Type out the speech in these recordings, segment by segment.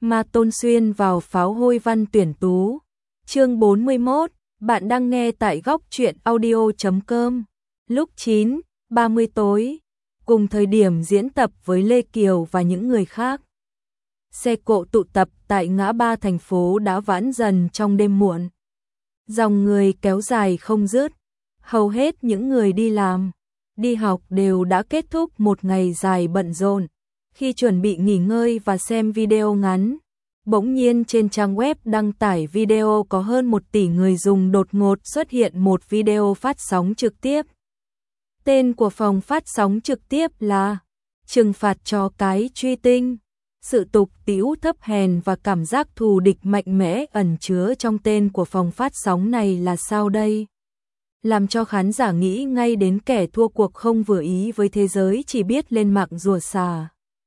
Ma Tôn xuyên vào pháo hôi văn tuyển tú. Chương 41, bạn đang nghe tại góc truyện audio.com. Lúc 9:30 tối, cùng thời điểm diễn tập với Lê Kiều và những người khác. Xe cộ tụ tập tại ngã ba thành phố đã vãn dần trong đêm muộn. Dòng người kéo dài không dứt, hầu hết những người đi làm, đi học đều đã kết thúc một ngày dài bận rộn. Khi chuẩn bị nghỉ ngơi và xem video ngắn, bỗng nhiên trên trang web đăng tải video có hơn 1 tỷ người dùng đột ngột xuất hiện một video phát sóng trực tiếp. Tên của phòng phát sóng trực tiếp là Trừng phạt chó cái truy tinh. Sự tục tĩu thấp hèn và cảm giác thù địch mạnh mẽ ẩn chứa trong tên của phòng phát sóng này là sao đây? Làm cho khán giả nghĩ ngay đến kẻ thua cuộc không vừa ý với thế giới chỉ biết lên mạng rùa xà.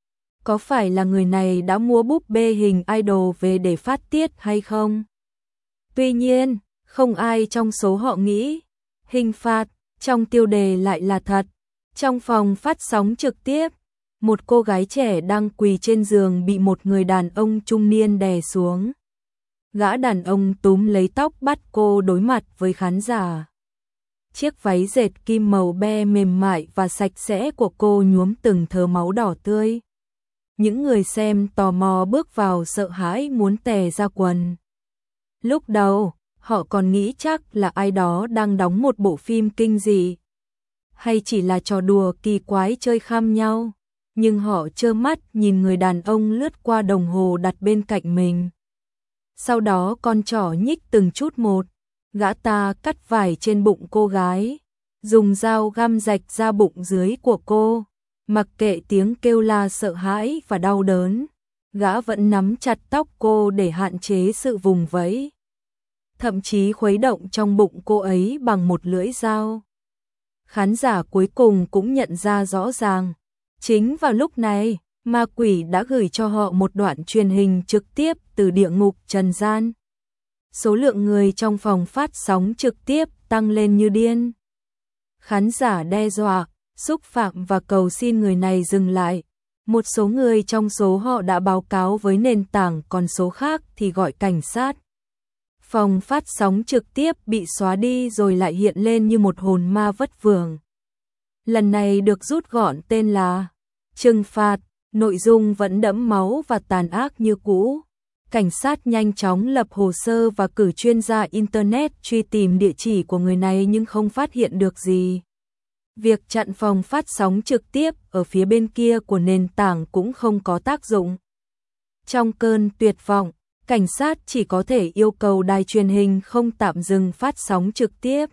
Có phải là người này đã mua búp bê hình idol về để phát tiết hay không? Tuy nhiên, không ai trong số họ nghĩ hình phạt trong tiêu đề lại là thật. Trong phòng phát sóng trực tiếp, một cô gái trẻ đang quỳ trên giường bị một người đàn ông trung niên đè xuống. Gã đàn ông túm lấy tóc bắt cô đối mặt với khán giả. Chiếc váy dệt kim màu be mềm mại và sạch sẽ của cô nhuốm từng thớ máu đỏ tươi. Những người xem tò mò bước vào sợ hãi muốn tè ra quần. Lúc đầu, họ còn nghĩ chắc là ai đó đang đóng một bộ phim kinh dị, hay chỉ là trò đùa kỳ quái chơi khăm nhau. Nhưng họ trơ mắt nhìn người đàn ông lướt qua đồng hồ đặt bên cạnh mình. Sau đó con trỏ nhích từng chút một, gã ta cắt vải trên bụng cô gái, dùng dao găm rạch ra bụng dưới của cô. Mặc kệ tiếng kêu la sợ hãi và đau đớn, gã vẫn nắm chặt tóc cô để hạn chế sự vùng vẫy. Thậm chí khuấy động trong bụng cô ấy bằng một lưỡi dao. Khán giả cuối cùng cũng nhận ra rõ ràng. Chính vào lúc này, ma quỷ đã gửi cho họ một đoạn truyền hình trực tiếp từ địa ngục trần gian. Số lượng người trong phòng phát sóng trực tiếp tăng lên như điên. Khán giả đe dọa, xúc phạm và cầu xin người này dừng lại. Một số người trong số họ đã báo cáo với nền tảng, còn số khác thì gọi cảnh sát. Phòng phát sóng trực tiếp bị xóa đi rồi lại hiện lên như một hồn ma vất vưởng. Lần này được rút gọn tên là Trừng phạt, nội dung vẫn đẫm máu và tàn ác như cũ. Cảnh sát nhanh chóng lập hồ sơ và cử chuyên gia Internet truy tìm địa chỉ của người này nhưng không phát hiện được gì. Việc chặn phòng phát sóng trực tiếp ở phía bên kia của nền tảng cũng không có tác dụng. Trong cơn tuyệt vọng, cảnh sát chỉ có thể yêu cầu đài truyền hình không tạm dừng phát sóng trực tiếp.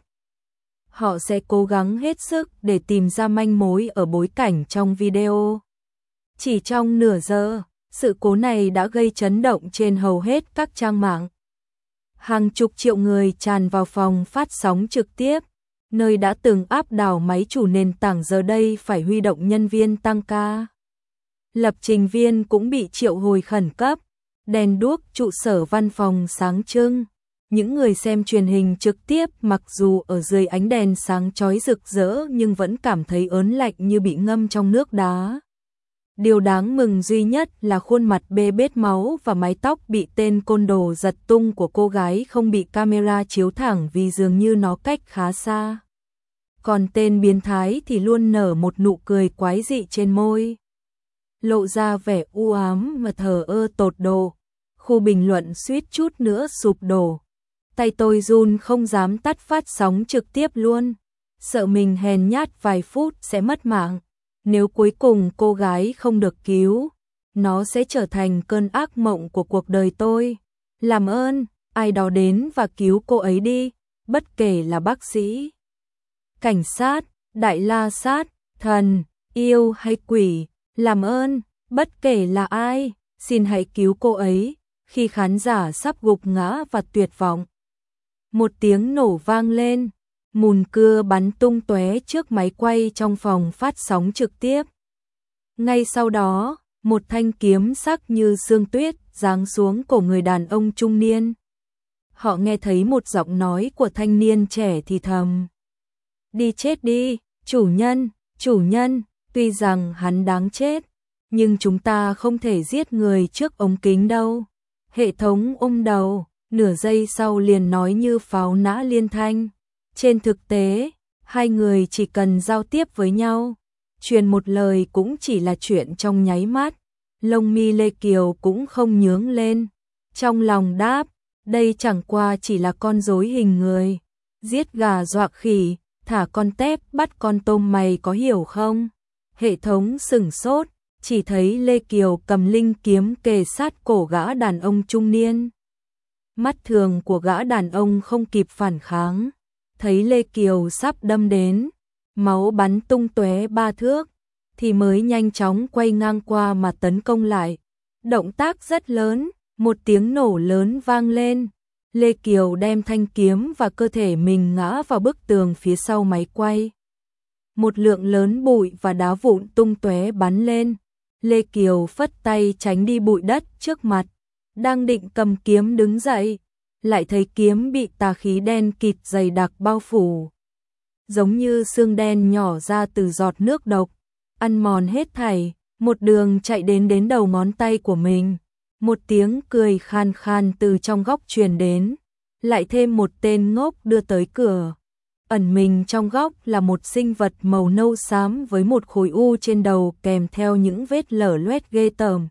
Họ sẽ cố gắng hết sức để tìm ra manh mối ở bối cảnh trong video. Chỉ trong nửa giờ, sự cố này đã gây chấn động trên hầu hết các trang mạng. Hàng chục triệu người tràn vào phòng phát sóng trực tiếp, nơi đã từng áp đảo máy chủ nền tảng giờ đây phải huy động nhân viên tăng ca. Lập trình viên cũng bị triệu hồi khẩn cấp, đèn đuốc trụ sở văn phòng sáng trưng. Những người xem truyền hình trực tiếp mặc dù ở dưới ánh đèn sáng chói rực rỡ nhưng vẫn cảm thấy ớn lạnh như bị ngâm trong nước đá. Điều đáng mừng duy nhất là khuôn mặt bê bết máu và mái tóc bị tên côn đồ giật tung của cô gái không bị camera chiếu thẳng vì dường như nó cách khá xa. Còn tên biến thái thì luôn nở một nụ cười quái dị trên môi, lộ ra vẻ u ám và thờ ơ tột độ. Khu bình luận suýt chút nữa sụp đổ. Tay tôi run không dám tắt phát sóng trực tiếp luôn, sợ mình hèn nhát vài phút sẽ mất mạng. Nếu cuối cùng cô gái không được cứu, nó sẽ trở thành cơn ác mộng của cuộc đời tôi. Làm ơn, ai đó đến và cứu cô ấy đi, bất kể là bác sĩ, cảnh sát, đại la sát, thần, yêu hay quỷ. Làm ơn, bất kể là ai, xin hãy cứu cô ấy. Khi khán giả sắp gục ngã và tuyệt vọng, một tiếng nổ vang lên, mùn cưa bắn tung tóe trước máy quay trong phòng phát sóng trực tiếp. Ngay sau đó, một thanh kiếm sắc như sương tuyết giáng xuống cổ người đàn ông trung niên. Họ nghe thấy một giọng nói của thanh niên trẻ thì thầm: "Đi chết đi, chủ nhân, chủ nhân." Tuy rằng hắn đáng chết, nhưng chúng ta không thể giết người trước ống kính đâu. Hệ thống ôm đầu, nửa giây sau liền nói như pháo nã liên thanh. Trên thực tế, hai người chỉ cần giao tiếp với nhau, truyền một lời cũng chỉ là chuyện trong nháy mắt. Lông mi Lê Kiều cũng không nhướng lên, trong lòng đáp, đây chẳng qua chỉ là con rối hình người, giết gà dọa khỉ, thả con tép bắt con tôm, mày có hiểu không? Hệ thống sửng sốt, chỉ thấy Lê Kiều cầm linh kiếm kề sát cổ gã đàn ông trung niên. Mắt thường của gã đàn ông không kịp phản kháng, thấy Lê Kiều sắp đâm đến, máu bắn tung tóe 3 thước, thì mới nhanh chóng quay ngang qua mà tấn công lại. Động tác rất lớn, một tiếng nổ lớn vang lên. Lê Kiều đem thanh kiếm và cơ thể mình ngã vào bức tường phía sau máy quay. Một lượng lớn bụi và đá vụn tung tóe bắn lên. Lê Kiều phất tay tránh đi bụi đất trước mặt, đang định cầm kiếm đứng dậy, lại thấy kiếm bị tà khí đen kịt dày đặc bao phủ, giống như xương đen nhỏ ra từ giọt nước độc, ăn mòn hết thảy, một đường chạy đến đầu ngón tay của mình. Một tiếng cười khan khan từ trong góc truyền đến, lại thêm một tên ngốc đưa tới cửa. Ẩn mình trong góc là một sinh vật màu nâu xám với một khối u trên đầu kèm theo những vết lở loét ghê tởm,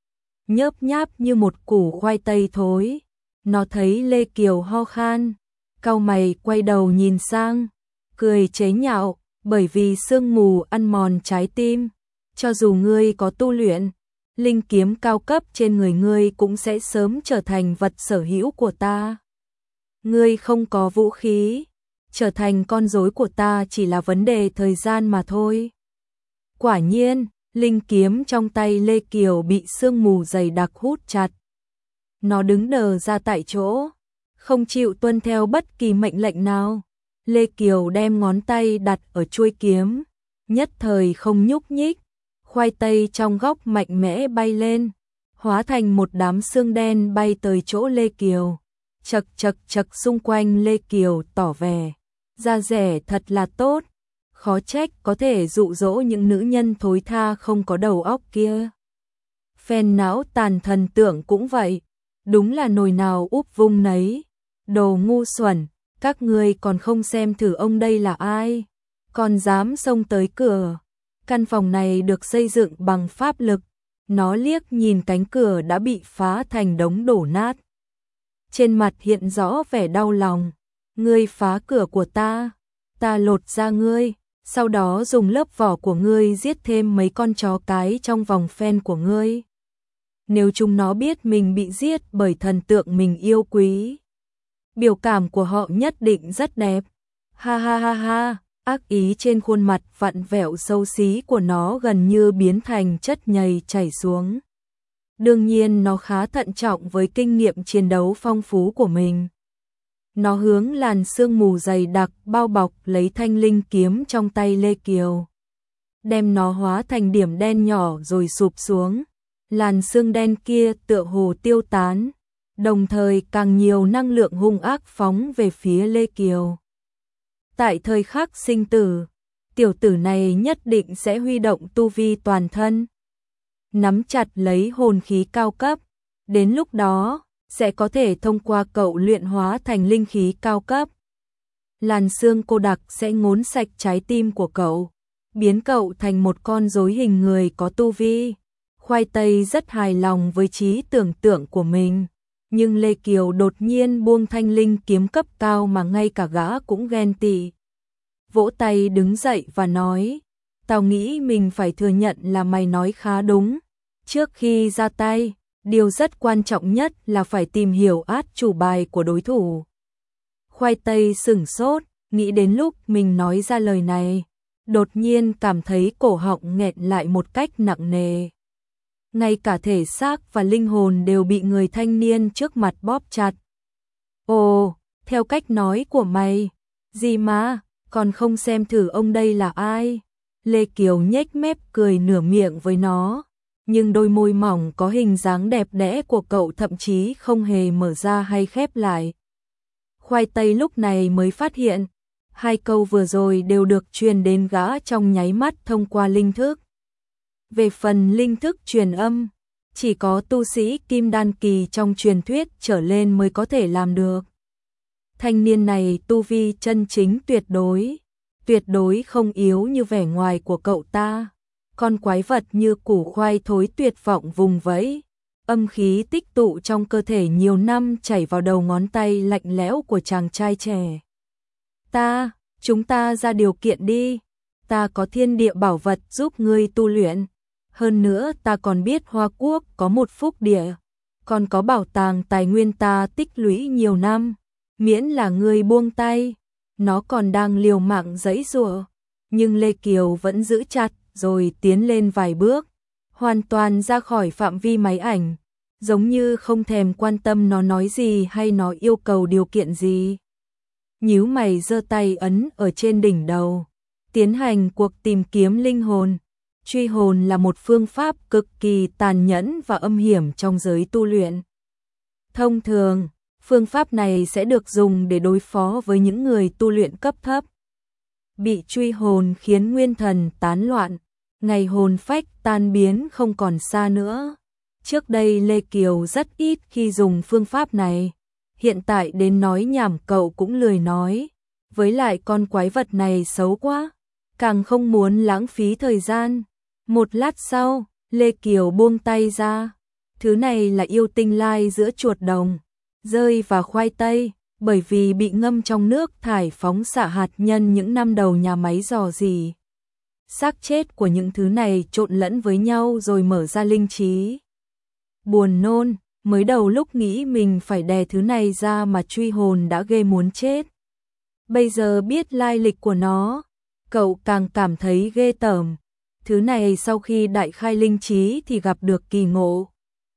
nhớp nháp như một củ khoai tây thối. Nó thấy Lê Kiều ho khan, cau mày quay đầu nhìn sang, cười chế nhạo, bởi vì sương mù ăn mòn trái tim, cho dù ngươi có tu luyện linh kiếm cao cấp trên người ngươi cũng sẽ sớm trở thành vật sở hữu của ta. Ngươi không có vũ khí, trở thành con rối của ta chỉ là vấn đề thời gian mà thôi. Quả nhiên, linh kiếm trong tay Lê Kiều bị sương mù dày đặc hút chặt. Nó đứng đờ ra tại chỗ, không chịu tuân theo bất kỳ mệnh lệnh nào. Lê Kiều đem ngón tay đặt ở chuôi kiếm, nhất thời không nhúc nhích. Khoai tây trong góc mạnh mẽ bay lên, hóa thành một đám xương đen bay tới chỗ Lê Kiều. Chật chật chật xung quanh Lê Kiều tỏ vẻ, da rẻ thật là tốt, khó trách có thể dụ dỗ những nữ nhân thối tha không có đầu óc kia. Phen não tàn thần tượng cũng vậy, đúng là nồi nào úp vung nấy. Đồ ngu xuẩn, các ngươi còn không xem thử ông đây là ai, còn dám xông tới cửa. Căn phòng này được xây dựng bằng pháp lực. Nó liếc nhìn cánh cửa đã bị phá thành đống đổ nát, trên mặt hiện rõ vẻ đau lòng. Ngươi phá cửa của ta, ta lột da ngươi, sau đó dùng lớp vỏ của ngươi giết thêm mấy con chó cái trong vòng phen của ngươi. Nếu chúng nó biết mình bị giết bởi thần tượng mình yêu quý, biểu cảm của họ nhất định rất đẹp. Ha ha ha ha. Ác ý trên khuôn mặt vặn vẹo xấu xí của nó gần như biến thành chất nhầy chảy xuống. Đương nhiên nó khá thận trọng với kinh nghiệm chiến đấu phong phú của mình. Nó hướng làn sương mù dày đặc bao bọc lấy thanh linh kiếm trong tay Lê Kiều, đem nó hóa thành điểm đen nhỏ rồi sụp xuống. Làn sương đen kia tựa hồ tiêu tán, đồng thời càng nhiều năng lượng hung ác phóng về phía Lê Kiều. Tại thời khắc sinh tử, tiểu tử này nhất định sẽ huy động tu vi toàn thân, nắm chặt lấy hồn khí cao cấp, đến lúc đó sẽ có thể thông qua cậu luyện hóa thành linh khí cao cấp. Làn sương cô đặc sẽ ngốn sạch trái tim của cậu, biến cậu thành một con rối hình người có tu vi. Khoai tây rất hài lòng với trí tưởng tượng của mình, nhưng Lê Kiều đột nhiên buông thanh linh kiếm cấp cao mà ngay cả gã cũng ghen tị. Vỗ tay đứng dậy và nói, tao nghĩ mình phải thừa nhận là mày nói khá đúng. Trước khi ra tay, điều rất quan trọng nhất là phải tìm hiểu át chủ bài của đối thủ. Khoai tây sửng sốt, nghĩ đến lúc mình nói ra lời này, đột nhiên cảm thấy cổ họng nghẹn lại một cách nặng nề. Ngay cả thể xác và linh hồn đều bị người thanh niên trước mặt bóp chặt. Ồ, theo cách nói của mày, gì mà, còn không xem thử ông đây là ai? Lê Kiều nhếch mép cười nửa miệng với nó, nhưng đôi môi mỏng có hình dáng đẹp đẽ của cậu thậm chí không hề mở ra hay khép lại. Khoai tây lúc này mới phát hiện, hai câu vừa rồi đều được truyền đến gã trong nháy mắt thông qua linh thức. Về phần linh thức truyền âm, chỉ có tu sĩ kim đan kỳ trong truyền thuyết trở lên mới có thể làm được. Thanh niên này tu vi chân chính tuyệt đối không yếu như vẻ ngoài của cậu ta. Con quái vật như củ khoai thối tuyệt vọng vùng vẫy, âm khí tích tụ trong cơ thể nhiều năm chảy vào đầu ngón tay lạnh lẽo của chàng trai trẻ. Chúng ta ra điều kiện đi, ta có thiên địa bảo vật giúp ngươi tu luyện. Hơn nữa ta còn biết Hoa Quốc có một phúc địa, còn có bảo tàng tài nguyên ta tích lũy nhiều năm, miễn là ngươi buông tay. Nó còn đang liều mạng giãy giụa, nhưng Lê Kiều vẫn giữ chặt rồi tiến lên vài bước, hoàn toàn ra khỏi phạm vi máy ảnh, giống như không thèm quan tâm nó nói gì hay nó yêu cầu điều kiện gì. Nhíu mày giơ tay ấn ở trên đỉnh đầu, tiến hành cuộc tìm kiếm linh hồn. Truy hồn là một phương pháp cực kỳ tàn nhẫn và âm hiểm trong giới tu luyện. Thông thường, phương pháp này sẽ được dùng để đối phó với những người tu luyện cấp thấp. Bị truy hồn khiến nguyên thần tán loạn, ngày hồn phách tan biến không còn xa nữa. Trước đây Lê Kiều rất ít khi dùng phương pháp này, hiện tại đến nói nhảm cậu cũng lười nói. Với lại con quái vật này xấu quá, càng không muốn lãng phí thời gian. Một lát sau, Lê Kiều buông tay ra. Thứ này là yêu tinh lai giữa chuột đồng, dơi và khoai tây, bởi vì bị ngâm trong nước thải phóng xạ hạt nhân những năm đầu nhà máy rò rỉ. Xác chết của những thứ này trộn lẫn với nhau rồi mở ra linh trí. Buồn nôn, mới đầu lúc nghĩ mình phải đè thứ này ra mà truy hồn đã ghê muốn chết. Bây giờ biết lai lịch của nó, cậu càng cảm thấy ghê tởm. Thứ này sau khi đại khai linh trí thì gặp được kỳ ngộ.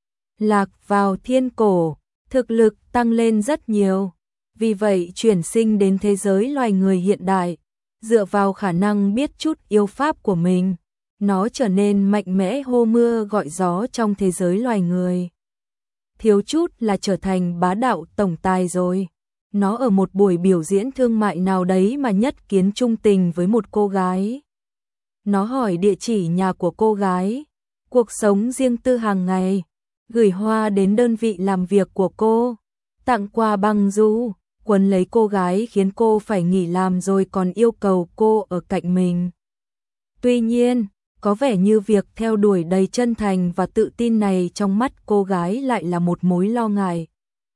Lạc vào thiên cổ, thực lực tăng lên rất nhiều. Vì vậy chuyển sinh đến thế giới loài người hiện đại, dựa vào khả năng biết chút yêu pháp của mình, nó trở nên mạnh mẽ hô mưa gọi gió trong thế giới loài người. Thiếu chút là trở thành bá đạo tổng tài rồi. Nó ở một buổi biểu diễn thương mại nào đấy mà nhất kiến trung tình với một cô gái. Nó hỏi địa chỉ nhà của cô gái, cuộc sống riêng tư hàng ngày, gửi hoa đến đơn vị làm việc của cô, tặng quà băng du, quấn lấy cô gái khiến cô phải nghỉ làm rồi còn yêu cầu cô ở cạnh mình. Tuy nhiên, có vẻ như việc theo đuổi đầy chân thành và tự tin này trong mắt cô gái lại là một mối lo ngại.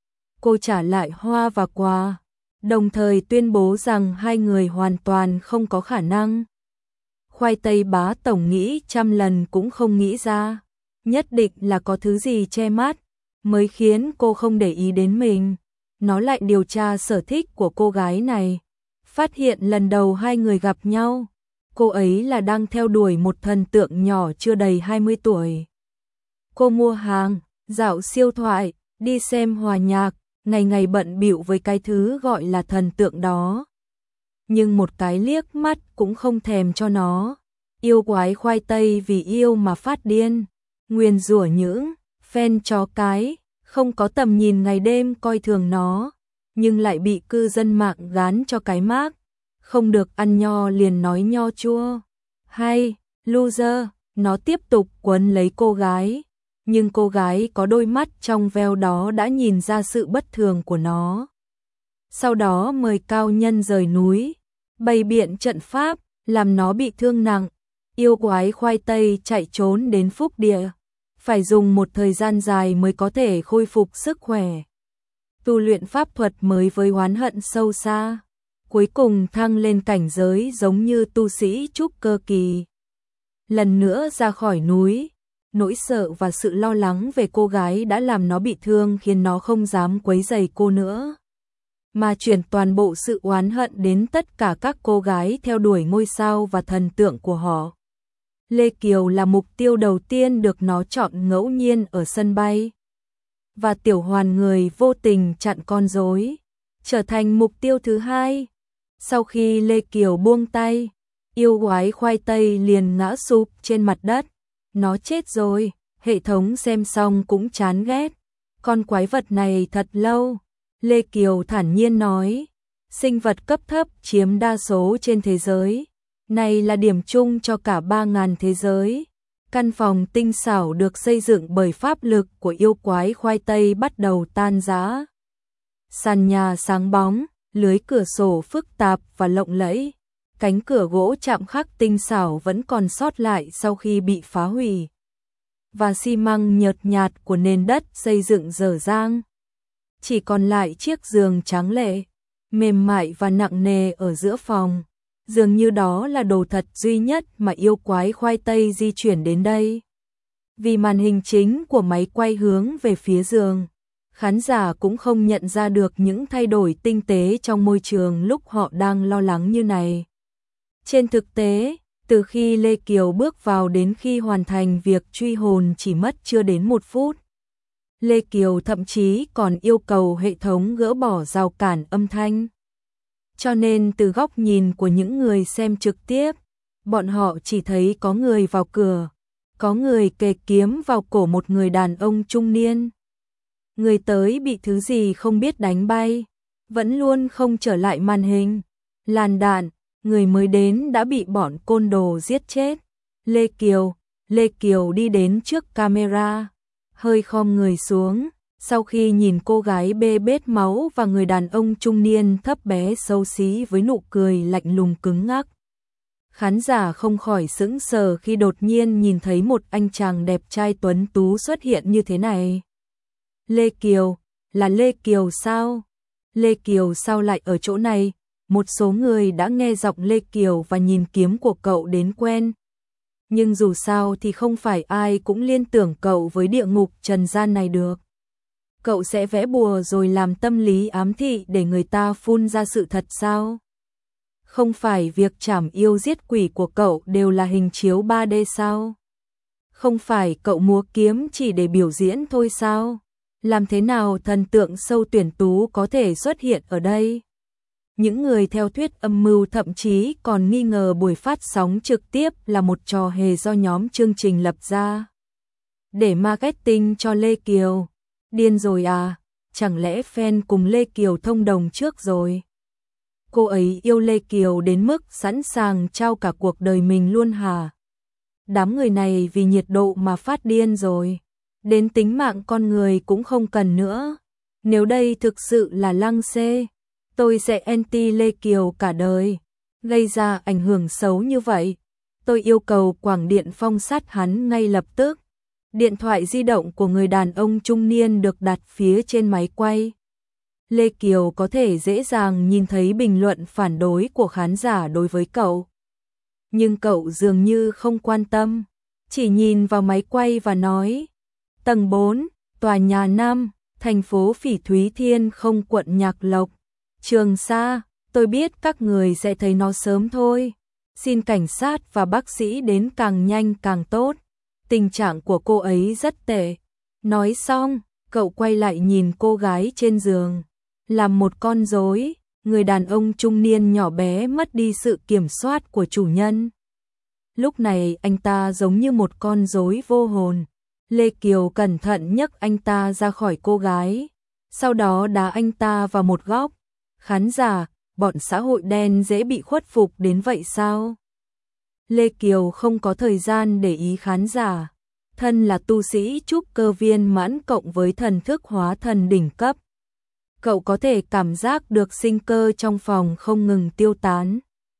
Cô trả lại hoa và quà, đồng thời tuyên bố rằng hai người hoàn toàn không có khả năng. Khoai tây bá tổng nghĩ trăm lần cũng không nghĩ ra, nhất định là có thứ gì che mắt, mới khiến cô không để ý đến mình. Nó lại điều tra sở thích của cô gái này, phát hiện lần đầu hai người gặp nhau, cô ấy là đang theo đuổi một thần tượng nhỏ chưa đầy 20 tuổi. Cô mua hàng, dạo siêu thoại, đi xem hòa nhạc, ngày ngày bận bịu với cái thứ gọi là thần tượng đó. Nhưng một cái liếc mắt cũng không thèm cho nó. Yêu quái khoai tây vì yêu mà phát điên, nguyền rủa những fan chó cái không có tầm nhìn ngày đêm coi thường nó, nhưng lại bị cư dân mạng gán cho cái mác không được ăn nho liền nói nho chua. Hay, loser, nó tiếp tục quấn lấy cô gái, nhưng cô gái có đôi mắt trong veo đó đã nhìn ra sự bất thường của nó. Sau đó mời cao nhân rời núi, bày biện trận pháp, làm nó bị thương nặng. Yêu quái khoai tây chạy trốn đến phúc địa, phải dùng một thời gian dài mới có thể khôi phục sức khỏe. Tu luyện pháp thuật mới với oán hận sâu xa, cuối cùng thăng lên cảnh giới giống như tu sĩ trúc cơ kỳ. Lần nữa ra khỏi núi, nỗi sợ và sự lo lắng về cô gái đã làm nó bị thương khiến nó không dám quấy rầy cô nữa, mà chuyển toàn bộ sự oán hận đến tất cả các cô gái theo đuổi ngôi sao và thần tượng của họ. Lê Kiều là mục tiêu đầu tiên được nó chọn ngẫu nhiên ở sân bay. Và Tiểu Hoàn người vô tình chặn con rối, trở thành mục tiêu thứ hai. Sau khi Lê Kiều buông tay, yêu quái khoai tây liền ngã sụp trên mặt đất. Nó chết rồi, hệ thống xem xong cũng chán ghét. Con quái vật này thật lâu. Lê Kiều thản nhiên nói, sinh vật cấp thấp chiếm đa số trên thế giới. Này là điểm chung cho cả 3.000 thế giới. Căn phòng tinh xảo được xây dựng bởi pháp lực của yêu quái khoai tây bắt đầu tan rã. Sàn nhà sáng bóng, lưới cửa sổ phức tạp và lộng lẫy. Cánh cửa gỗ chạm khắc tinh xảo vẫn còn sót lại sau khi bị phá hủy. Và xi măng nhợt nhạt của nền đất xây dựng dở dang. Chỉ còn lại chiếc giường trắng lệ, mềm mại và nặng nề ở giữa phòng. Dường như đó là đồ thật duy nhất mà yêu quái khoai tây di chuyển đến đây. Vì màn hình chính của máy quay hướng về phía giường, khán giả cũng không nhận ra được những thay đổi tinh tế trong môi trường lúc họ đang lo lắng như này. Trên thực tế, từ khi Lê Kiều bước vào đến khi hoàn thành việc truy hồn chỉ mất chưa đến 1 phút. Lê Kiều thậm chí còn yêu cầu hệ thống gỡ bỏ rào cản âm thanh. Cho nên từ góc nhìn của những người xem trực tiếp, bọn họ chỉ thấy có người vào cửa, có người kề kiếm vào cổ một người đàn ông trung niên. Người tới bị thứ gì không biết đánh bay, vẫn luôn không trở lại màn hình. Làn đạn, người mới đến đã bị bọn côn đồ giết chết. Lê Kiều đi đến trước camera, hơi khom người xuống, sau khi nhìn cô gái bê bết máu và người đàn ông trung niên thấp bé xấu xí với nụ cười lạnh lùng cứng ngắc. Khán giả không khỏi sững sờ khi đột nhiên nhìn thấy một anh chàng đẹp trai tuấn tú xuất hiện như thế này. Lê Kiều, là Lê Kiều sao? Lê Kiều sao lại ở chỗ này? Một số người đã nghe giọng Lê Kiều và nhìn kiếm của cậu đến quen. Nhưng dù sao thì không phải ai cũng liên tưởng cậu với địa ngục trần gian này được. Cậu sẽ vẽ bùa rồi làm tâm lý ám thị để người ta phun ra sự thật sao? Không phải việc trảm yêu giết quỷ của cậu đều là hình chiếu 3D sao? Không phải cậu múa kiếm chỉ để biểu diễn thôi sao? Làm thế nào thần tượng sâu tuyển tú có thể xuất hiện ở đây? Những người theo thuyết âm mưu thậm chí còn nghi ngờ buổi phát sóng trực tiếp là một trò hề do nhóm chương trình lập ra. Để marketing cho Lê Kiều. Điên rồi à? Chẳng lẽ fan cùng Lê Kiều thông đồng trước rồi? Cô ấy yêu Lê Kiều đến mức sẵn sàng trao cả cuộc đời mình luôn hả? Đám người này vì nhiệt độ mà phát điên rồi. Đến tính mạng con người cũng không cần nữa. Nếu đây thực sự là Lăng Xê, tôi sẽ anti Lê Kiều cả đời. Gây ra ảnh hưởng xấu như vậy, tôi yêu cầu Quảng Điện phong sát hắn ngay lập tức. Điện thoại di động của người đàn ông trung niên được đặt phía trên máy quay. Lê Kiều có thể dễ dàng nhìn thấy bình luận phản đối của khán giả đối với cậu. Nhưng cậu dường như không quan tâm, chỉ nhìn vào máy quay và nói: Tầng 4, tòa nhà 5, thành phố Phỉ Thúy Thiên không, quận Nhạc Lộc, Trường Sa. Tôi biết các người sẽ thấy nó sớm thôi. Xin cảnh sát và bác sĩ đến càng nhanh càng tốt. Tình trạng của cô ấy rất tệ. Nói xong, cậu quay lại nhìn cô gái trên giường. Làm một con rối, người đàn ông trung niên nhỏ bé mất đi sự kiểm soát của chủ nhân. Lúc này anh ta giống như một con rối vô hồn. Lê Kiều cẩn thận nhấc anh ta ra khỏi cô gái, sau đó đá anh ta vào một góc. Khán giả, bọn xã hội đen dễ bị khuất phục đến vậy sao? Lê Kiều không có thời gian để ý khán giả. Thân là tu sĩ trúc cơ viên mãn cộng với thần thức hóa thần đỉnh cấp. Cậu có thể cảm giác được sinh cơ trong phòng không ngừng tiêu tán.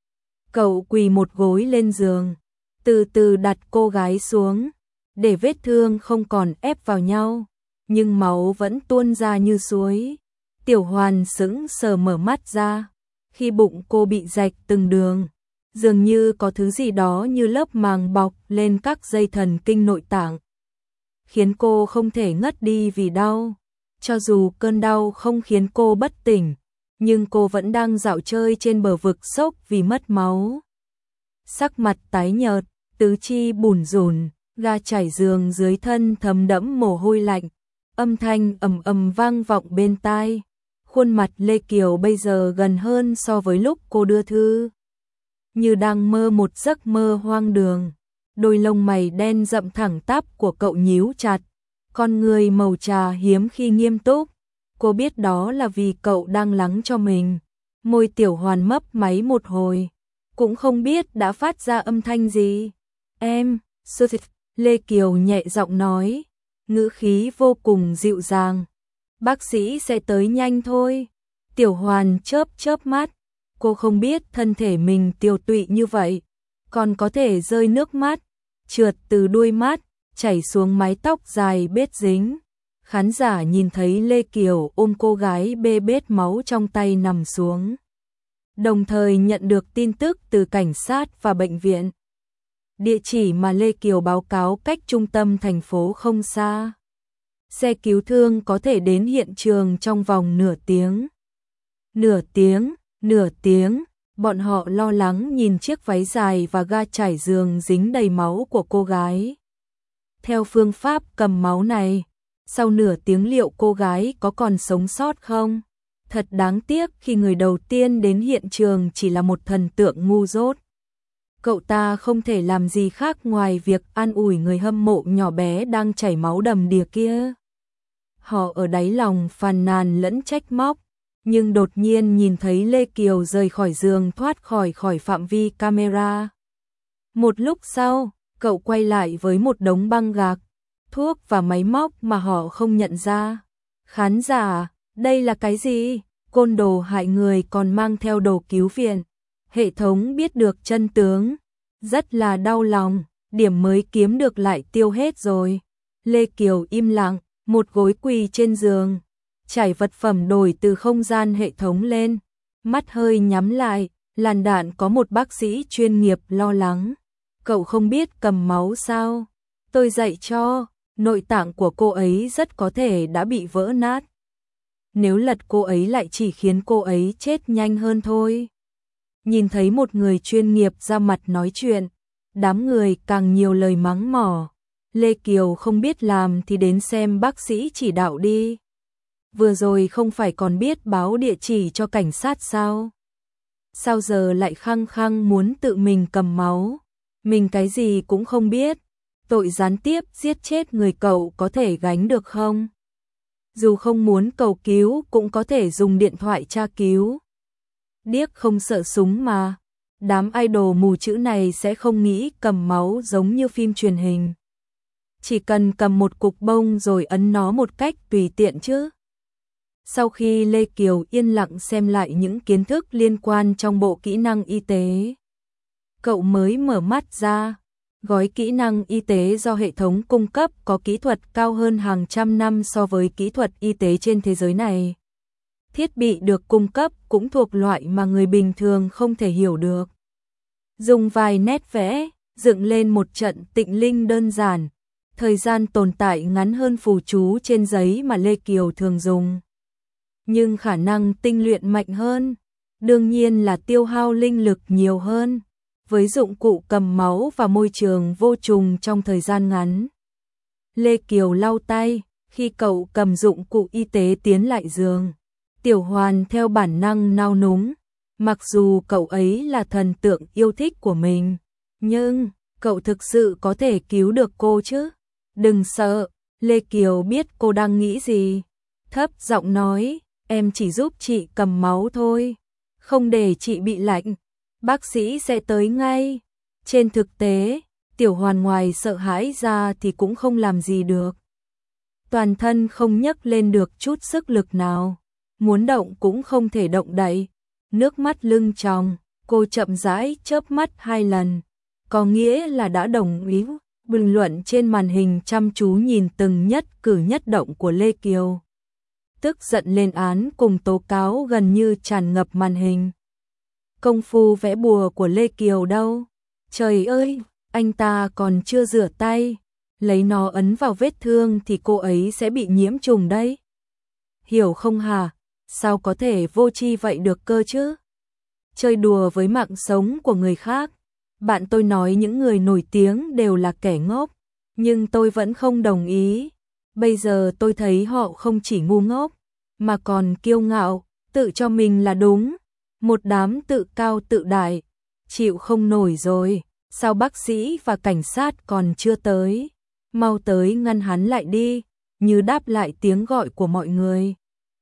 Cậu quỳ một gối lên giường, từ từ đặt cô gái xuống, để vết thương không còn ép vào nhau, nhưng máu vẫn tuôn ra như suối. Tiểu Hoàn sững sờ mở mắt ra, khi bụng cô bị rạch từng đường, dường như có thứ gì đó như lớp màng bọc lên các dây thần kinh nội tạng, khiến cô không thể ngất đi vì đau. Cho dù cơn đau không khiến cô bất tỉnh, nhưng cô vẫn đang dạo chơi trên bờ vực sốc vì mất máu. Sắc mặt tái nhợt, tứ chi bủn rủn, ga trải giường dưới thân thấm đẫm mồ hôi lạnh, âm thanh ầm ầm vang vọng bên tai. Khuôn mặt Lê Kiều bây giờ gần hơn so với lúc cô đưa thư, như đang mơ một giấc mơ hoang đường. Đôi lông mày đen rậm thẳng tắp của cậu nhíu chặt, con người màu trà hiếm khi nghiêm túc. Cô biết đó là vì cậu đang lắng cho mình. Môi Tiểu Hoàn mấp máy một hồi, cũng không biết đã phát ra âm thanh gì. Em, Lê Kiều nhẹ giọng nói, ngữ khí vô cùng dịu dàng. Bác sĩ sẽ tới nhanh thôi. Tiểu Hoàn chớp chớp mắt, cô không biết thân thể mình tiều tụy như vậy, còn có thể rơi nước mắt, trượt từ đuôi mắt, chảy xuống mái tóc dài bết dính. Khán giả nhìn thấy Lê Kiều ôm cô gái bê bết máu trong tay nằm xuống. Đồng thời nhận được tin tức từ cảnh sát và bệnh viện. Địa chỉ mà Lê Kiều báo cáo cách trung tâm thành phố không xa. Xe cứu thương có thể đến hiện trường trong vòng nửa tiếng. Nửa tiếng, bọn họ lo lắng nhìn chiếc váy dài và ga trải giường dính đầy máu của cô gái. Theo phương pháp cầm máu này, sau nửa tiếng liệu cô gái có còn sống sót không? Thật đáng tiếc khi người đầu tiên đến hiện trường chỉ là một thần tượng ngu dốt. Cậu ta không thể làm gì khác ngoài việc an ủi người hâm mộ nhỏ bé đang chảy máu đầm đìa kia. Họ ở đáy lòng phàn nàn lẫn trách móc, nhưng đột nhiên nhìn thấy Lê Kiều rời khỏi giường thoát khỏi phạm vi camera. Một lúc sau, cậu quay lại với một đống băng gạc, thuốc và máy móc mà họ không nhận ra. Khán giả, đây là cái gì? Côn đồ hại người còn mang theo đồ cứu viện. Hệ thống biết được chân tướng, rất là đau lòng, điểm mới kiếm được lại tiêu hết rồi. Lê Kiều im lặng, một gối quỳ trên giường, trải vật phẩm đổi từ không gian hệ thống lên, mắt hơi nhắm lại, làn đạn có một bác sĩ chuyên nghiệp lo lắng. Cậu không biết cầm máu sao? Tôi dạy cho, nội tạng của cô ấy rất có thể đã bị vỡ nát. Nếu lật cô ấy lại chỉ khiến cô ấy chết nhanh hơn thôi. Nhìn thấy một người chuyên nghiệp ra mặt nói chuyện, đám người càng nhiều lời mắng mỏ. Lê Kiều không biết làm thì đến xem bác sĩ chỉ đạo đi. Vừa rồi không phải còn biết báo địa chỉ cho cảnh sát sao? Sao giờ lại khăng khăng muốn tự mình cầm máu? Mình cái gì cũng không biết. Tội gián tiếp giết chết người cậu có thể gánh được không? Dù không muốn cầu cứu cũng có thể dùng điện thoại tra cứu. Điếc không sợ súng mà. Đám idol mù chữ này sẽ không nghĩ cầm máu giống như phim truyền hình. Chỉ cần cầm một cục bông rồi ấn nó một cách tùy tiện chứ. Sau khi Lê Kiều yên lặng xem lại những kiến thức liên quan trong bộ kỹ năng y tế, cậu mới mở mắt ra. Gói kỹ năng y tế do hệ thống cung cấp có kỹ thuật cao hơn hàng trăm năm so với kỹ thuật y tế trên thế giới này. Thiết bị được cung cấp cũng thuộc loại mà người bình thường không thể hiểu được. Dùng vài nét vẽ, dựng lên một trận tịnh linh đơn giản, thời gian tồn tại ngắn hơn phù chú trên giấy mà Lê Kiều thường dùng. Nhưng khả năng tinh luyện mạnh hơn, đương nhiên là tiêu hao linh lực nhiều hơn. Với dụng cụ cầm máu và môi trường vô trùng trong thời gian ngắn. Lê Kiều lau tay, khi cậu cầm dụng cụ y tế tiến lại giường. Tiểu Hoàn theo bản năng nao núng, mặc dù cậu ấy là thần tượng yêu thích của mình, nhưng cậu thực sự có thể cứu được cô chứ? Đừng sợ, Lê Kiều biết cô đang nghĩ gì. Thấp giọng nói, em chỉ giúp chị cầm máu thôi, không để chị bị lạnh. Bác sĩ sẽ tới ngay. Trên thực tế, Tiểu Hoàn ngoài sợ hãi ra thì cũng không làm gì được. Toàn thân không nhấc lên được chút sức lực nào. Muốn động cũng không thể động đậy. Nước mắt lưng tròng, cô chậm rãi chớp mắt 2 lần. Có nghĩa là đã đồng ý. Bình luận trên màn hình chăm chú nhìn từng nhất cử nhất động của Lê Kiều. Tức giận lên án cùng tố cáo gần như tràn ngập màn hình. Công phu vẽ bùa của Lê Kiều đâu? Trời ơi, anh ta còn chưa rửa tay, lấy nó ấn vào vết thương thì cô ấy sẽ bị nhiễm trùng đấy. Hiểu không hả? Sao có thể vô tri vậy được cơ chứ? Chơi đùa với mạng sống của người khác. Bạn tôi nói những người nổi tiếng đều là kẻ ngốc, nhưng tôi vẫn không đồng ý. Bây giờ tôi thấy họ không chỉ ngu ngốc, mà còn kiêu ngạo, tự cho mình là đúng. Một đám tự cao tự đại, chịu không nổi rồi, sao bác sĩ và cảnh sát còn chưa tới? Mau tới ngăn hắn lại đi, như đáp lại tiếng gọi của mọi người.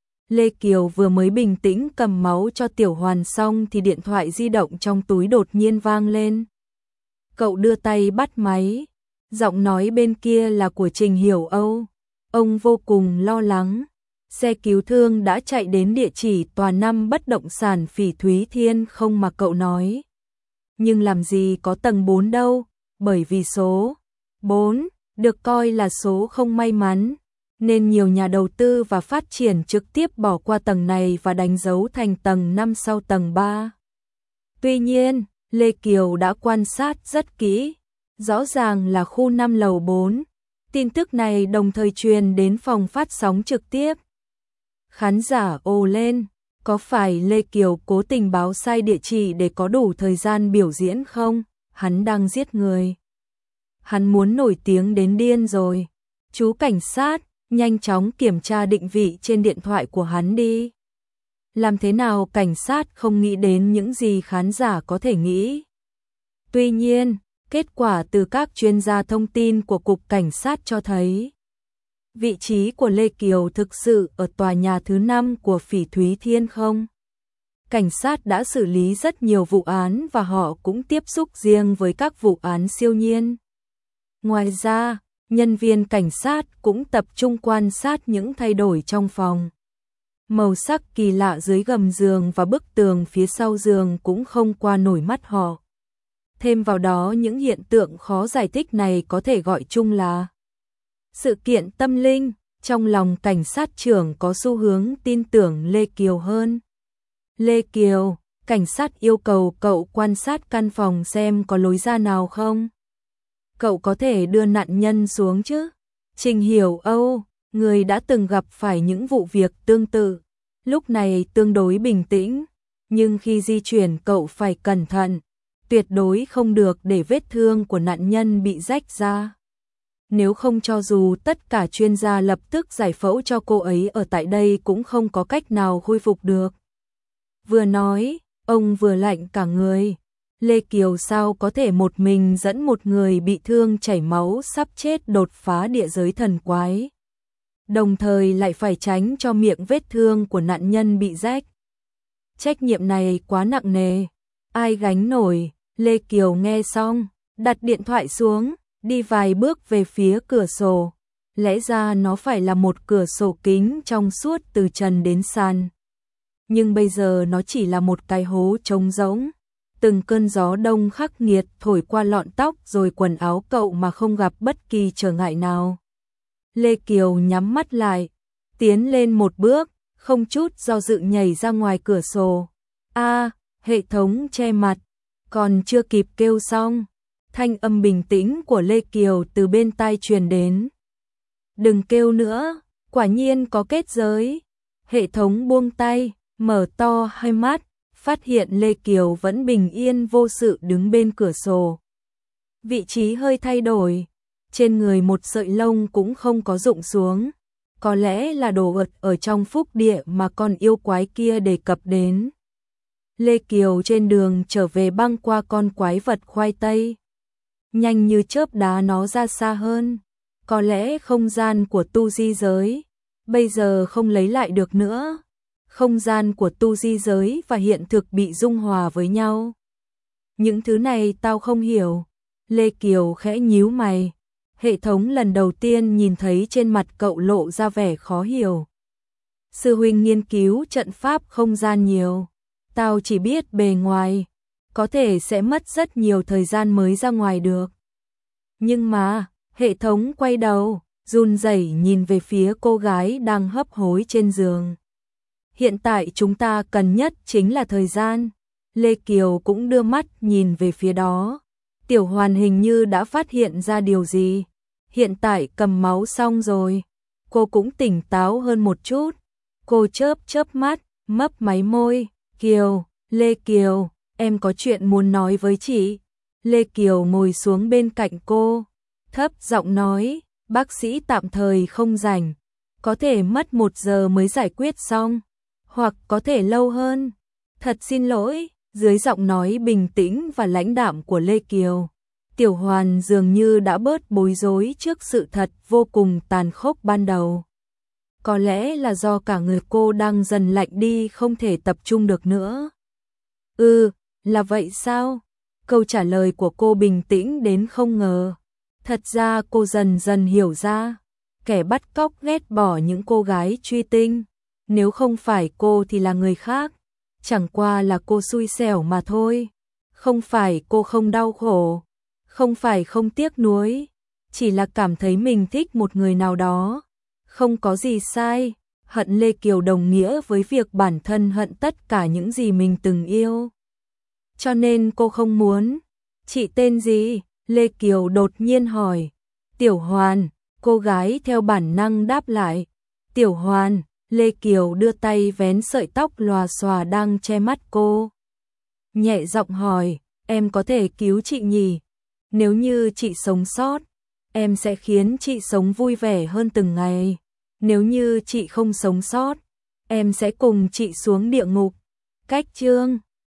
Lê Kiều vừa mới bình tĩnh cầm máu cho Tiểu Hoàn xong thì điện thoại di động trong túi đột nhiên vang lên. Cậu đưa tay bắt máy, Giọng nói bên kia là của Trình Hiểu Âu. Ông vô cùng lo lắng. Xe cứu thương đã chạy đến địa chỉ tòa 5 bất động sản Phỉ Thúy Thiên không mà cậu nói. Nhưng làm gì có tầng 4 đâu, bởi vì số 4 được coi là số không may mắn, nên nhiều nhà đầu tư và phát triển trực tiếp bỏ qua tầng này và đánh dấu thành tầng 5 sau tầng 3. Tuy nhiên, Lê Kiều đã quan sát rất kỹ, rõ ràng là khu 5 lầu 4. Tin tức này đồng thời truyền đến phòng phát sóng trực tiếp. Khán giả ồ lên, có phải Lê Kiều cố tình báo sai địa chỉ để có đủ thời gian biểu diễn không? Hắn đang giết người. Hắn muốn nổi tiếng đến điên rồi. Chú cảnh sát, nhanh chóng kiểm tra định vị trên điện thoại của hắn đi. Làm thế nào cảnh sát không nghĩ đến những gì khán giả có thể nghĩ? Tuy nhiên, kết quả từ các chuyên gia thông tin của Cục Cảnh sát cho thấy vị trí của Lê Kiều thực sự ở tòa nhà thứ 5 của Phỉ Thúy Thiên không? Cảnh sát đã xử lý rất nhiều vụ án và họ cũng tiếp xúc riêng với các vụ án siêu nhiên. Ngoài ra, nhân viên cảnh sát cũng tập trung quan sát những thay đổi trong phòng. Màu sắc kỳ lạ dưới gầm giường và bức tường phía sau giường cũng không qua nổi mắt họ. Thêm vào đó những hiện tượng khó giải thích này có thể gọi chung là sự kiện tâm linh. Trong lòng cảnh sát trưởng có xu hướng tin tưởng Lê Kiều hơn. Lê Kiều, cảnh sát yêu cầu cậu quan sát căn phòng xem có lối ra nào không. Cậu có thể đưa nạn nhân xuống chứ? Trình Hiểu Âu, người đã từng gặp phải những vụ việc tương tự, lúc này tương đối bình tĩnh, nhưng khi di chuyển cậu phải cẩn thận, tuyệt đối không được để vết thương của nạn nhân bị rách ra. Nếu không cho dù tất cả chuyên gia lập tức giải phẫu cho cô ấy ở tại đây cũng không có cách nào khôi phục được. Vừa nói, ông vừa lạnh cả người. Lê Kiều sao có thể một mình dẫn một người bị thương chảy máu sắp chết đột phá địa giới thần quái. Đồng thời lại phải tránh cho miệng vết thương của nạn nhân bị rách. Trách nhiệm này quá nặng nề. Ai gánh nổi? Lê Kiều nghe xong, đặt điện thoại xuống, đi vài bước về phía cửa sổ. Lẽ ra nó phải là một cửa sổ kính trong suốt từ trần đến sàn. Nhưng bây giờ nó chỉ là một cái hố trống rỗng. Từng cơn gió đông khắc nghiệt thổi qua lọn tóc rồi quần áo cậu mà không gặp bất kỳ trở ngại nào. Lê Kiều nhắm mắt lại, tiến lên một bước, không chút do dự nhảy ra ngoài cửa sổ. Hệ thống che mặt, còn chưa kịp kêu xong, thanh âm bình tĩnh của Lê Kiều từ bên tai truyền đến. Đừng kêu nữa, quả nhiên có kết giới. Hệ thống buông tay, mở to hai mắt, phát hiện Lê Kiều vẫn bình yên vô sự đứng bên cửa sổ. Vị trí hơi thay đổi, trên người một sợi lông cũng không có rụng xuống, có lẽ là đồ vật ở trong phúc địa mà con yêu quái kia đề cập đến. Lê Kiều trên đường trở về băng qua con quái vật khoai tây. Nhanh như chớp đá nó ra xa hơn, có lẽ không gian của tu di giới bây giờ không lấy lại được nữa. Không gian của tu di giới và hiện thực bị dung hòa với nhau. Những thứ này tao không hiểu. Lê Kiều khẽ nhíu mày. Hệ thống lần đầu tiên nhìn thấy trên mặt cậu lộ ra vẻ khó hiểu. Sư huynh nghiên cứu trận pháp không gian nhiều. Tao chỉ biết bề ngoài. Có thể sẽ mất rất nhiều thời gian mới ra ngoài được. Nhưng mà, hệ thống quay đầu, run rẩy nhìn về phía cô gái đang hấp hối trên giường. Hiện tại chúng ta cần nhất chính là thời gian. Lê Kiều cũng đưa mắt nhìn về phía đó. Tiểu Hoàn hình như đã phát hiện ra điều gì. Hiện tại cầm máu xong rồi. Cô cũng tỉnh táo hơn một chút. Cô chớp mắt, mấp máy môi. Kiều, Lê Kiều, em có chuyện muốn nói với chị. Lê Kiều ngồi xuống bên cạnh cô. Thấp giọng nói, bác sĩ tạm thời không rảnh. Có thể mất 1 giờ mới giải quyết xong. Hoặc có thể lâu hơn. Thật xin lỗi, dưới giọng nói bình tĩnh và lãnh đạm của Lê Kiều, Tiểu Hoàn dường như đã bớt bối rối trước sự thật vô cùng tàn khốc ban đầu. Có lẽ là do cả người cô đang dần lạnh đi không thể tập trung được nữa. Là vậy sao? Câu trả lời của cô bình tĩnh đến không ngờ. Thật ra cô dần dần hiểu ra, kẻ bắt cóc ghét bỏ những cô gái truy tinh, nếu không phải cô thì là người khác, chẳng qua là cô xui xẻo mà thôi. Không phải cô không đau khổ, không phải không tiếc nuối, chỉ là cảm thấy mình thích một người nào đó, không có gì sai. Hận Lê Kiều đồng nghĩa với việc bản thân hận tất cả những gì mình từng yêu. Cho nên cô không muốn. Chị tên gì? Lê Kiều đột nhiên hỏi. Tiểu Hoàn, cô gái theo bản năng đáp lại. Tiểu Hoàn, Lê Kiều đưa tay vén sợi tóc lòa xòa đang che mắt cô. Nhẹ giọng hỏi, em có thể cứu chị nhỉ? Nếu như chị sống sót, em sẽ khiến chị sống vui vẻ hơn từng ngày. Nếu như chị không sống sót, em sẽ cùng chị xuống địa ngục. Cách chương